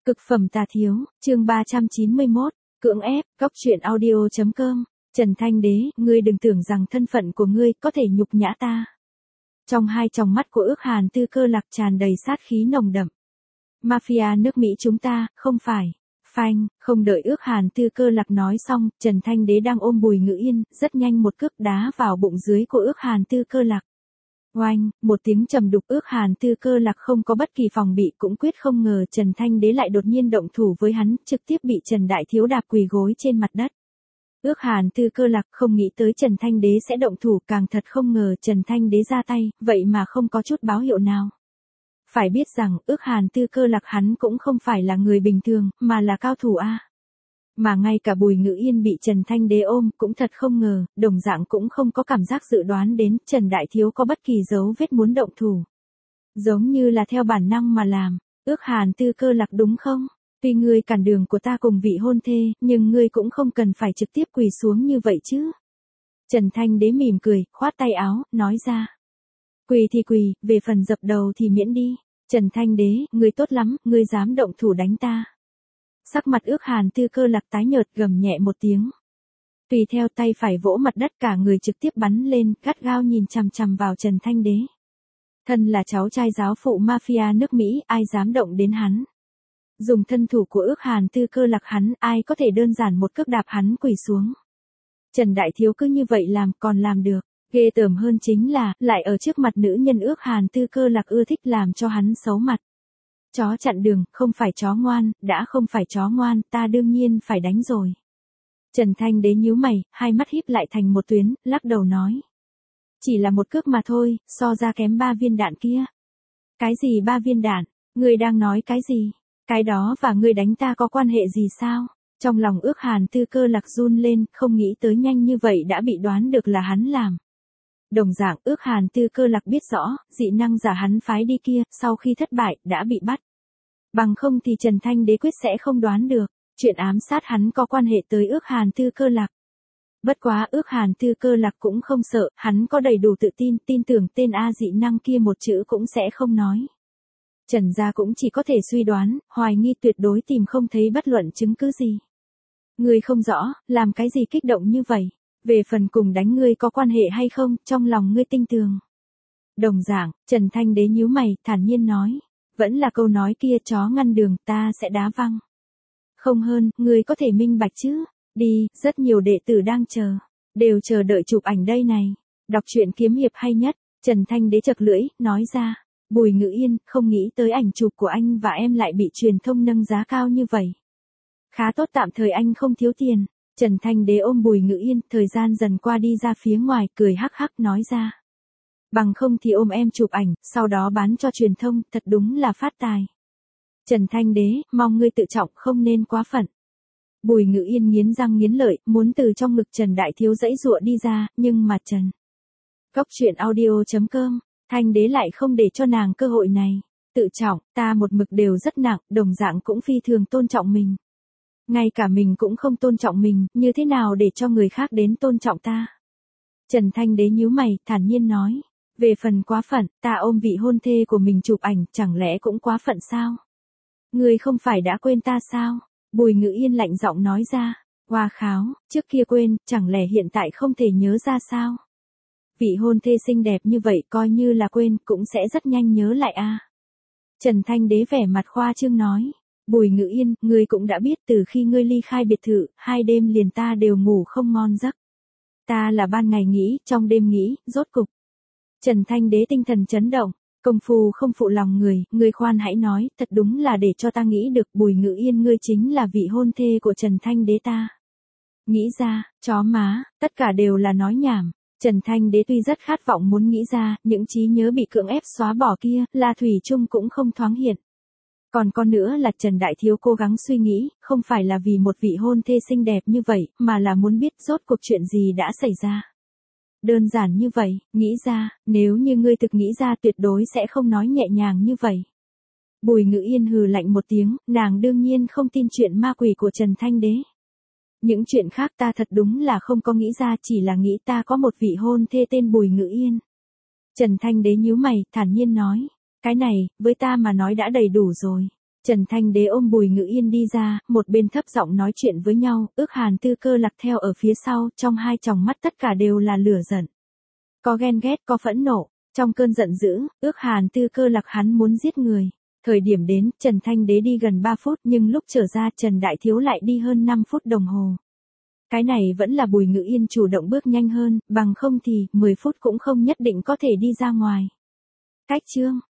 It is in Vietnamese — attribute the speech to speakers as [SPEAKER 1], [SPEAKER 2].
[SPEAKER 1] Cực phẩm tà thiếu, chương 391, cưỡng ép, cóc truyện audio.com, Trần Thanh Đế, ngươi đừng tưởng rằng thân phận của ngươi có thể nhục nhã ta. Trong hai tròng mắt của ước hàn tư cơ lạc tràn đầy sát khí nồng đậm. Mafia nước Mỹ chúng ta, không phải. Phanh, không đợi ước hàn tư cơ lạc nói xong, Trần Thanh Đế đang ôm Bùi Ngữ Yên, rất nhanh một cước đá vào bụng dưới của ước hàn tư cơ lạc. Oanh, một tiếng trầm đục, ước hàn tư cơ lạc không có bất kỳ phòng bị, cũng quyết không ngờ Trần Thanh Đế lại đột nhiên động thủ với hắn, trực tiếp bị Trần Đại Thiếu đạp quỳ gối trên mặt đất. Ước hàn tư cơ lạc không nghĩ tới Trần Thanh Đế sẽ động thủ, càng thật không ngờ Trần Thanh Đế ra tay, vậy mà không có chút báo hiệu nào. Phải biết rằng, ước hàn tư cơ lạc hắn cũng không phải là người bình thường, mà là cao thủ A. Mà ngay cả Bùi Ngữ Yên bị Trần Thanh Đế ôm, cũng thật không ngờ, đồng dạng cũng không có cảm giác dự đoán đến Trần Đại Thiếu có bất kỳ dấu vết muốn động thủ. Giống như là theo bản năng mà làm, ước hàn tư cơ lạc đúng không? Tuy ngươi cản đường của ta cùng vị hôn thê, nhưng ngươi cũng không cần phải trực tiếp quỳ xuống như vậy chứ. Trần Thanh Đế mỉm cười, khoát tay áo, nói ra. Quỳ thì quỳ, về phần dập đầu thì miễn đi. Trần Thanh Đế, ngươi tốt lắm, ngươi dám động thủ đánh ta. Sắc mặt ước hàn tư cơ lạc tái nhợt, gầm nhẹ một tiếng. Tùy theo tay phải vỗ mặt đất, cả người trực tiếp bắn lên, gắt gao nhìn chằm chằm vào Trần Thanh Đế. Thân là cháu trai giáo phụ mafia nước Mỹ, ai dám động đến hắn. Dùng thân thủ của ước hàn tư cơ lạc hắn, ai có thể đơn giản một cước đạp hắn quỳ xuống. Trần Đại Thiếu cứ như vậy làm, còn làm được. Ghê tởm hơn chính là, lại ở trước mặt nữ nhân ước hàn tư cơ lạc ưa thích làm cho hắn xấu mặt. Chó chặn đường, không phải chó ngoan, đã không phải chó ngoan, ta đương nhiên phải đánh rồi. Trần Thanh Đế nhíu mày, hai mắt híp lại thành một tuyến, lắc đầu nói. Chỉ là một cước mà thôi, so ra kém 3 viên đạn kia. Cái gì 3 viên đạn, ngươi đang nói cái gì? Cái đó và ngươi đánh ta có quan hệ gì sao? Trong lòng ước hàn tư cơ lạc run lên, không nghĩ tới nhanh như vậy đã bị đoán được là hắn làm. Đồng dạng ước hàn tư cơ lạc biết rõ, dị năng giả hắn phái đi kia, sau khi thất bại, đã bị bắt. Bằng không thì Trần Thanh Đế quyết sẽ không đoán được, chuyện ám sát hắn có quan hệ tới ước hàn tư cơ lạc. Bất quá ước hàn tư cơ lạc cũng không sợ, hắn có đầy đủ tự tin, tin tưởng tên A dị năng kia một chữ cũng sẽ không nói. Trần gia cũng chỉ có thể suy đoán, hoài nghi tuyệt đối tìm không thấy bất luận chứng cứ gì. Ngươi không rõ, làm cái gì kích động như vậy? Về phần cùng đánh ngươi có quan hệ hay không, trong lòng ngươi tinh tường. Đồng dạng, Trần Thanh Đế nhíu mày, thản nhiên nói. Vẫn là câu nói kia, chó ngăn đường, ta sẽ đá văng. Không hơn, ngươi có thể minh bạch chứ. Đi, rất nhiều đệ tử đang chờ. Đều chờ đợi chụp ảnh đây này. Đọc truyện kiếm hiệp hay nhất. Trần Thanh Đế chật lưỡi, nói ra. Bùi Ngữ Yên, không nghĩ tới ảnh chụp của anh và em lại bị truyền thông nâng giá cao như vậy. Khá tốt, tạm thời anh không thiếu tiền. Trần Thanh Đế ôm Bùi Ngữ Yên, thời gian dần qua đi ra phía ngoài, cười hắc hắc nói ra. Bằng không thì ôm em chụp ảnh, sau đó bán cho truyền thông, thật đúng là phát tài. Trần Thanh Đế, mong ngươi tự trọng, không nên quá phận. Bùi Ngữ Yên nghiến răng nghiến lợi, muốn từ trong ngực Trần Đại Thiếu giãy giụa đi ra, nhưng mà Trần. Cóc truyện audio.com, Thanh Đế lại không để cho nàng cơ hội này. Tự trọng, ta một mực đều rất nặng, đồng dạng cũng phi thường tôn trọng mình. Ngay cả mình cũng không tôn trọng mình, như thế nào để cho người khác đến tôn trọng ta? Trần Thanh Đế nhíu mày, thản nhiên nói. Về phần quá phận, ta ôm vị hôn thê của mình chụp ảnh, chẳng lẽ cũng quá phận sao? Ngươi không phải đã quên ta sao? Bùi Ngữ Yên lạnh giọng nói ra. Hoa kháo, trước kia quên, chẳng lẽ hiện tại không thể nhớ ra sao? Vị hôn thê xinh đẹp như vậy, coi như là quên, cũng sẽ rất nhanh nhớ lại a. Trần Thanh Đế vẻ mặt khoa trương nói. Bùi Ngữ Yên, ngươi cũng đã biết từ khi ngươi ly khai biệt thự, 2 đêm liền ta đều ngủ không ngon giấc. Ta là ban ngày nghĩ, trong đêm nghĩ, rốt cục. Trần Thanh Đế tinh thần chấn động, công phu không phụ lòng người, ngươi khoan hãy nói, thật đúng là để cho ta nghĩ được Bùi Ngữ Yên ngươi chính là vị hôn thê của Trần Thanh Đế ta. Nghĩ ra, chó má, tất cả đều là nói nhảm. Trần Thanh Đế tuy rất khát vọng muốn nghĩ ra, những trí nhớ bị cưỡng ép xóa bỏ kia, là thủy chung cũng không thoáng hiện. Còn con nữa là Trần Đại Thiếu cố gắng suy nghĩ, không phải là vì một vị hôn thê xinh đẹp như vậy, mà là muốn biết rốt cuộc chuyện gì đã xảy ra. Đơn giản như vậy, nghĩ ra, nếu như ngươi thực nghĩ ra tuyệt đối sẽ không nói nhẹ nhàng như vậy. Bùi Ngữ Yên hừ lạnh một tiếng, nàng đương nhiên không tin chuyện ma quỷ của Trần Thanh Đế. Những chuyện khác ta thật đúng là không có nghĩ ra, chỉ là nghĩ ta có một vị hôn thê tên Bùi Ngữ Yên. Trần Thanh Đế nhíu mày, thản nhiên nói. Cái này, với ta mà nói đã đầy đủ rồi. Trần Thanh Đế ôm Bùi Ngữ Yên đi ra, một bên thấp giọng nói chuyện với nhau, Ước Hàn Tư Cơ Lạc theo ở phía sau, trong hai tròng mắt tất cả đều là lửa giận. Có ghen ghét, có phẫn nộ, trong cơn giận dữ, Ước Hàn Tư Cơ Lạc hắn muốn giết người. Thời điểm đến, Trần Thanh Đế đi gần 3 phút nhưng lúc trở ra Trần Đại Thiếu lại đi hơn 5 phút đồng hồ. Cái này vẫn là Bùi Ngữ Yên chủ động bước nhanh hơn, bằng không thì 10 phút cũng không nhất định có thể đi ra ngoài. Cách chương